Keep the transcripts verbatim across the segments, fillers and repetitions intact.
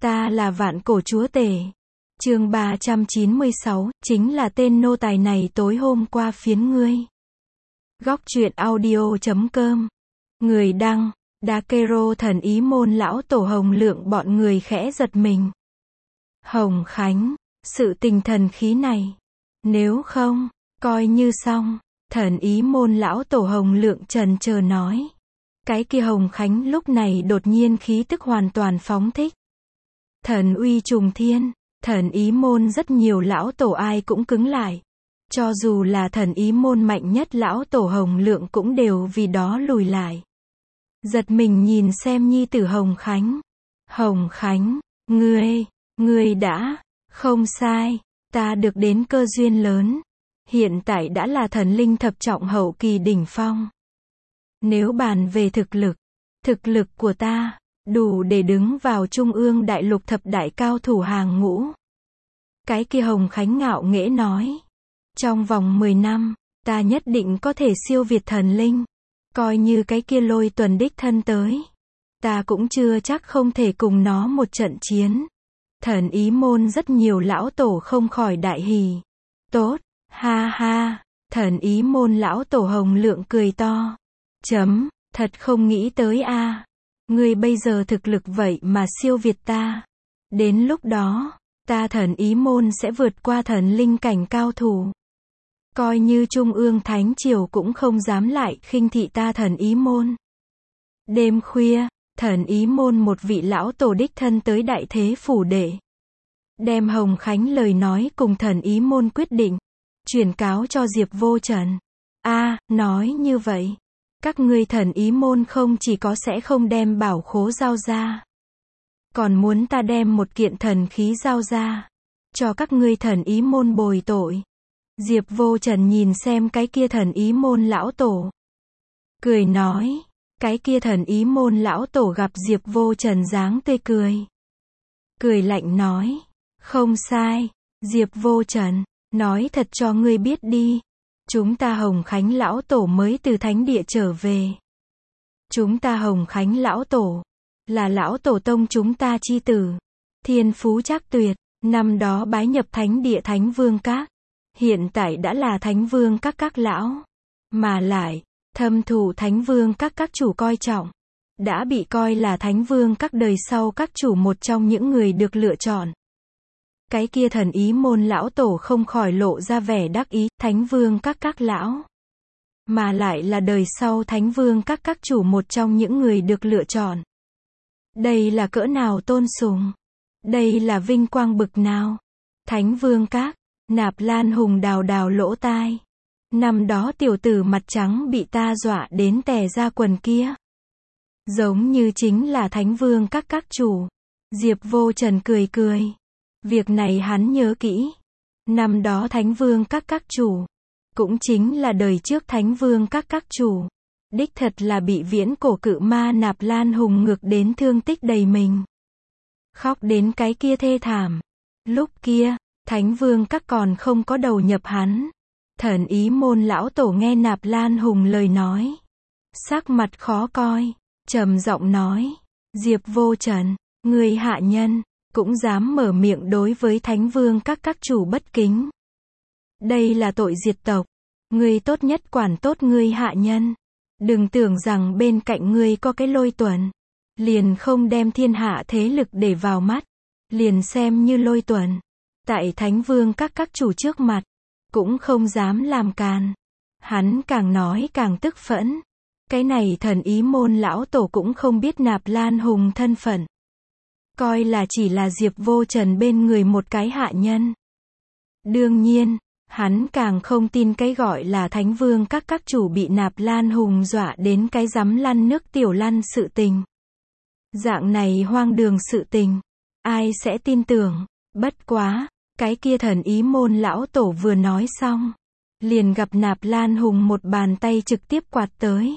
Ta là vạn cổ chúa tể. Chương ba trăm chín mươi sáu, chính là tên nô tài này tối hôm qua phiến ngươi. Góc truyện audio chấm com. Người đăng, Dakero thần ý môn lão tổ Hồng Lượng bọn người khẽ giật mình. Hồng Khánh, sự tình thần khí này. Nếu không, coi như xong, thần ý môn lão tổ Hồng Lượng trần chờ nói. Cái kia Hồng Khánh lúc này đột nhiên khí tức hoàn toàn phóng thích. Thần uy trùng thiên, thần ý môn rất nhiều lão tổ ai cũng cứng lại. Cho dù là thần ý môn mạnh nhất lão tổ Hồng Lượng cũng đều vì đó lùi lại. Giật mình nhìn xem nhi tử Hồng Khánh. Hồng Khánh, ngươi, ngươi đã, không sai, ta được đến cơ duyên lớn. Hiện tại đã là thần linh thập trọng hậu kỳ đỉnh phong. Nếu bàn về thực lực, thực lực của ta, đủ để đứng vào trung ương đại lục thập đại cao thủ hàng ngũ. Cái kia Hồng Khánh ngạo nghễ nói. Trong vòng mười năm, ta nhất định có thể siêu việt thần linh. Coi như cái kia Lôi Tuần đích thân tới. Ta cũng chưa chắc không thể cùng nó một trận chiến. Thần ý môn rất nhiều lão tổ không khỏi đại hỉ. Tốt, ha ha, thần ý môn lão tổ Hồng Lượng cười to. Chấm, thật không nghĩ tới a. Ngươi bây giờ thực lực vậy mà siêu việt ta. Đến lúc đó, ta thần ý môn sẽ vượt qua thần linh cảnh cao thủ. Coi như Trung ương Thánh Triều cũng không dám lại khinh thị ta thần ý môn. Đêm khuya, thần ý môn một vị lão tổ đích thân tới đại thế phủ đệ. Đem Hồng Khánh lời nói cùng thần ý môn quyết định. Truyền cáo cho Diệp Vô Trần. A, nói như vậy. Các ngươi thần ý môn không chỉ có sẽ không đem bảo khố giao ra. Còn muốn ta đem một kiện thần khí giao ra. Cho các ngươi thần ý môn bồi tội. Diệp Vô Trần nhìn xem cái kia thần ý môn lão tổ. Cười nói. Cái kia thần ý môn lão tổ gặp Diệp Vô Trần dáng tươi cười. Cười lạnh nói. Không sai, Diệp Vô Trần, nói thật cho ngươi biết đi. Chúng ta Hồng Khánh lão tổ mới từ thánh địa trở về. Chúng ta Hồng Khánh lão tổ, là lão tổ tông chúng ta chi tử. Thiên phú trác tuyệt, năm đó bái nhập thánh địa Thánh Vương Các. Hiện tại đã là Thánh Vương Các các lão. Mà lại, thâm thụ Thánh Vương Các các chủ coi trọng. Đã bị coi là Thánh Vương Các đời sau các chủ một trong những người được lựa chọn. Cái kia thần ý môn lão tổ không khỏi lộ ra vẻ đắc ý, Thánh Vương Các các lão. Mà lại là đời sau Thánh Vương Các các chủ một trong những người được lựa chọn. Đây là cỡ nào tôn sùng? Đây là vinh quang bực nào? Thánh Vương Các, Nạp Lan Hùng đào đào lỗ tai. Năm đó tiểu tử mặt trắng bị ta dọa đến tè ra quần kia. Giống như chính là Thánh Vương Các các chủ. Diệp Vô Trần cười cười. Việc này hắn nhớ kỹ. Năm đó Thánh Vương Các các chủ, cũng chính là đời trước Thánh Vương Các các chủ. Đích thật là bị viễn cổ cự ma Nạp Lan Hùng ngược đến thương tích đầy mình. Khóc đến cái kia thê thảm. Lúc kia, Thánh Vương Các còn không có đầu nhập hắn. Thần ý môn lão tổ nghe Nạp Lan Hùng lời nói. Sắc mặt khó coi, trầm giọng nói. Diệp Vô Trần, người hạ nhân. Cũng dám mở miệng đối với Thánh Vương Các các chủ bất kính. Đây là tội diệt tộc. Ngươi tốt nhất quản tốt ngươi hạ nhân. Đừng tưởng rằng bên cạnh ngươi có cái Lôi Tuần. Liền không đem thiên hạ thế lực để vào mắt. Liền xem như Lôi Tuần. Tại Thánh Vương Các các chủ trước mặt. Cũng không dám làm càn. Hắn càng nói càng tức phẫn. Cái này thần ý môn lão tổ cũng không biết Nạp Lan Hùng thân phận. Coi là chỉ là Diệp Vô Trần bên người một cái hạ nhân. Đương nhiên, hắn càng không tin cái gọi là Thánh Vương Các các chủ bị Nạp Lan Hùng dọa đến cái rắm lăn nước tiểu lăn sự tình. Dạng này hoang đường sự tình, ai sẽ tin tưởng? Bất quá, cái kia thần ý môn lão tổ vừa nói xong, liền gặp Nạp Lan Hùng một bàn tay trực tiếp quạt tới.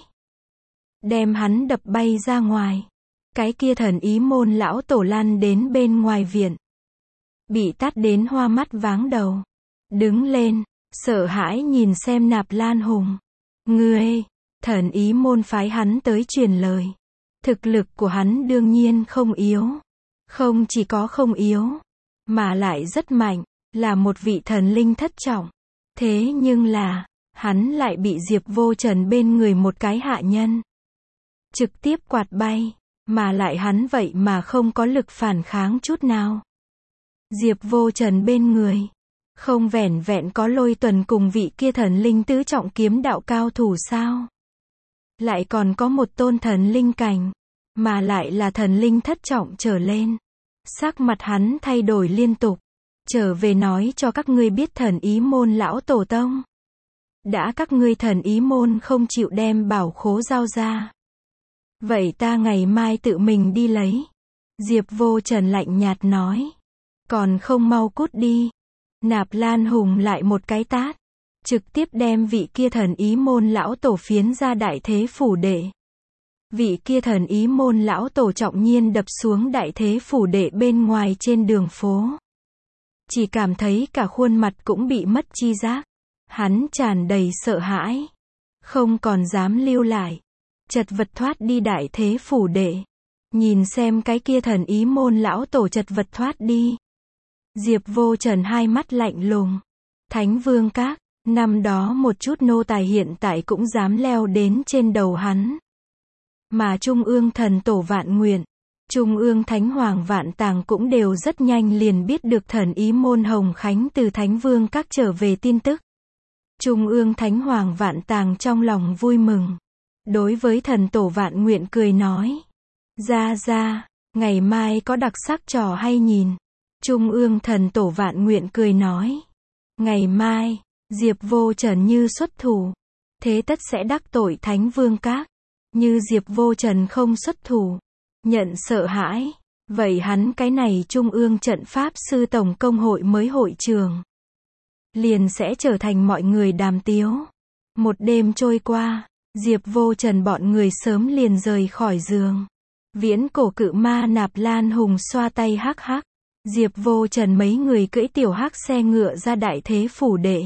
Đem hắn đập bay ra ngoài. Cái kia thần ý môn lão tổ lăn đến bên ngoài viện. Bị tát đến hoa mắt váng đầu. Đứng lên, sợ hãi nhìn xem Nạp Lan Hùng. Ngươi, thần ý môn phái hắn tới truyền lời. Thực lực của hắn đương nhiên không yếu. Không chỉ có không yếu, mà lại rất mạnh, là một vị thần linh thất trọng. Thế nhưng là, hắn lại bị Diệp Vô Trần bên người một cái hạ nhân trực tiếp quạt bay, mà lại hắn vậy mà không có lực phản kháng chút nào. Diệp Vô Trần bên người, không vẻn vẹn có Lôi Tuần cùng vị kia thần linh tứ trọng kiếm đạo cao thủ sao? Lại còn có một tôn thần linh cảnh, mà lại là thần linh thất trọng trở lên. Sắc mặt hắn thay đổi liên tục, trở về nói cho các ngươi biết thần ý môn lão tổ tông. Đã các ngươi thần ý môn không chịu đem bảo khố giao ra, vậy ta ngày mai tự mình đi lấy. Diệp Vô Trần lạnh nhạt nói. Còn không mau cút đi. Nạp Lan Hùng lại một cái tát, trực tiếp đem vị kia thần ý môn lão tổ phiến ra đại thế phủ đệ. Vị kia thần ý môn lão tổ trọng nhiên đập xuống đại thế phủ đệ bên ngoài trên đường phố. Chỉ cảm thấy cả khuôn mặt cũng bị mất chi giác. Hắn tràn đầy sợ hãi, không còn dám lưu lại, chật vật thoát đi đại thế phủ đệ. Nhìn xem cái kia thần ý môn lão tổ chật vật thoát đi, Diệp Vô Trần hai mắt lạnh lùng. Thánh Vương Các, năm đó một chút nô tài hiện tại cũng dám leo đến trên đầu hắn. Mà Trung ương thần tổ Vạn Nguyện, Trung ương Thánh Hoàng Vạn Tàng cũng đều rất nhanh liền biết được thần ý môn Hồng Khánh từ Thánh Vương Các trở về tin tức. Trung ương Thánh Hoàng Vạn Tàng trong lòng vui mừng. Đối với thần tổ Vạn Nguyện cười nói. Ra ra, ngày mai có đặc sắc trò hay nhìn. Trung ương thần tổ Vạn Nguyện cười nói. Ngày mai, Diệp Vô Trần như xuất thủ, thế tất sẽ đắc tội Thánh Vương Các. Như Diệp Vô Trần không xuất thủ, nhận sợ hãi, vậy hắn cái này Trung ương trận pháp sư tổng công hội mới hội trường, liền sẽ trở thành mọi người đàm tiếu. Một đêm trôi qua, Diệp Vô Trần bọn người sớm liền rời khỏi giường. Viễn cổ cự ma Nạp Lan Hùng xoa tay hắc hắc. Diệp Vô Trần mấy người cưỡi tiểu hắc xe ngựa ra đại thế phủ đệ.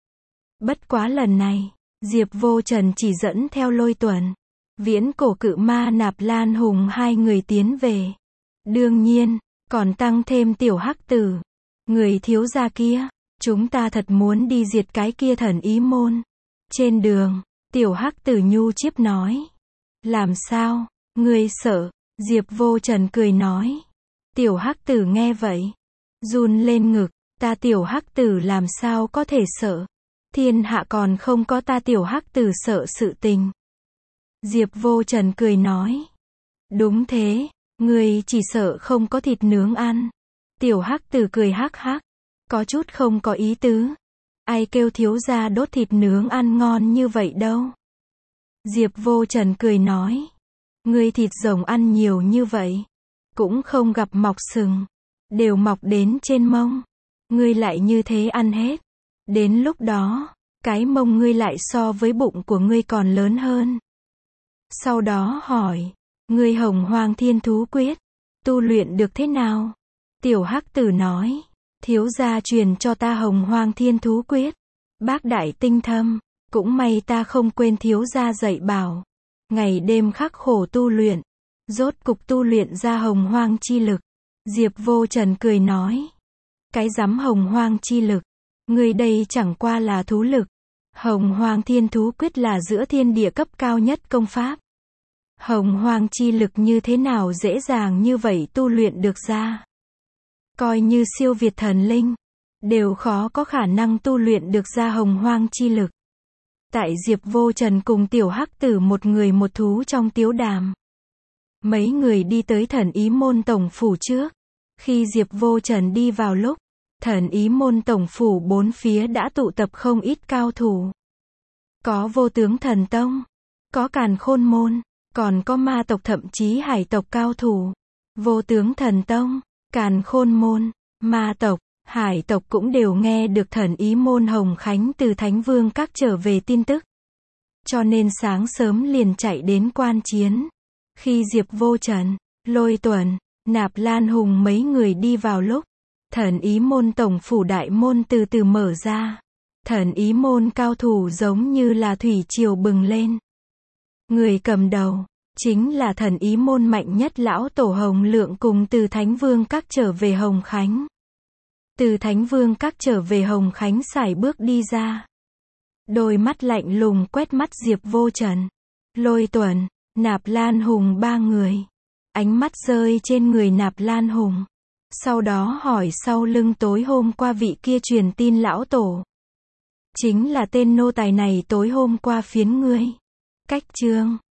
Bất quá lần này, Diệp Vô Trần chỉ dẫn theo Lôi Tuần, Viễn cổ cự ma Nạp Lan Hùng hai người tiến về. Đương nhiên, còn tăng thêm tiểu hắc tử. Người thiếu gia kia, chúng ta thật muốn đi diệt cái kia thần ý môn. Trên đường, tiểu hắc tử nhu chiếp nói. Làm sao, ngươi sợ? Diệp Vô Trần cười nói. Tiểu hắc tử nghe vậy, run lên ngực. Ta tiểu hắc tử làm sao có thể sợ? Thiên hạ còn không có ta tiểu hắc tử sợ sự tình. Diệp Vô Trần cười nói. Đúng thế, ngươi chỉ sợ không có thịt nướng ăn. Tiểu hắc tử cười hắc hắc, có chút không có ý tứ. Ai kêu thiếu gia đốt thịt nướng ăn ngon như vậy đâu. Diệp Vô Trần cười nói. Ngươi thịt rồng ăn nhiều như vậy, cũng không gặp mọc sừng, đều mọc đến trên mông. Ngươi lại như thế ăn hết, đến lúc đó, cái mông ngươi lại so với bụng của ngươi còn lớn hơn. Sau đó hỏi, ngươi Hồng Hoang Thiên Thú Quyết, tu luyện được thế nào? Tiểu hắc tử nói, thiếu gia truyền cho ta Hồng Hoang Thiên Thú Quyết, bác đại tinh thâm, cũng may ta không quên thiếu gia dạy bảo, ngày đêm khắc khổ tu luyện, rốt cục tu luyện ra Hồng Hoang chi lực. Diệp Vô Trần cười nói, cái rắm Hồng Hoang chi lực, ngươi đây chẳng qua là thú lực. Hồng Hoang Thiên Thú Quyết là giữa thiên địa cấp cao nhất công pháp. Hồng Hoang chi lực như thế nào dễ dàng như vậy tu luyện được ra? Coi như siêu việt thần linh, đều khó có khả năng tu luyện được ra Hồng Hoang chi lực. Tại Diệp Vô Trần cùng tiểu hắc tử một người một thú trong tiếu đàm. Mấy người đi tới thần ý môn tổng phủ trước. Khi Diệp Vô Trần đi vào lúc, thần ý môn tổng phủ bốn phía đã tụ tập không ít cao thủ. Có vô tướng thần tông, có càn khôn môn, còn có ma tộc thậm chí hải tộc cao thủ. Vô tướng thần tông, càn khôn môn, ma tộc, hải tộc cũng đều nghe được thần ý môn Hồng Khánh từ Thánh Vương Các trở về tin tức. Cho nên sáng sớm liền chạy đến quan chiến. Khi Diệp Vô Trần, Lôi Tuần, Nạp Lan Hùng mấy người đi vào lúc, thần ý môn tổng phủ đại môn từ từ mở ra. Thần ý môn cao thủ giống như là thủy triều bừng lên. Người cầm đầu, Chính là thần ý môn mạnh nhất lão tổ Hồng Lượng cùng từ Thánh Vương Các trở về Hồng Khánh. Từ Thánh Vương Các trở về Hồng Khánh sải bước đi ra. Đôi mắt lạnh lùng quét mắt Diệp Vô Trần, Lôi Tuần, Nạp Lan Hùng ba người. Ánh mắt rơi trên người Nạp Lan Hùng. Sau đó hỏi sau lưng tối hôm qua vị kia truyền tin lão tổ. Chính là tên nô tài này tối hôm qua phiến ngươi. Cách chương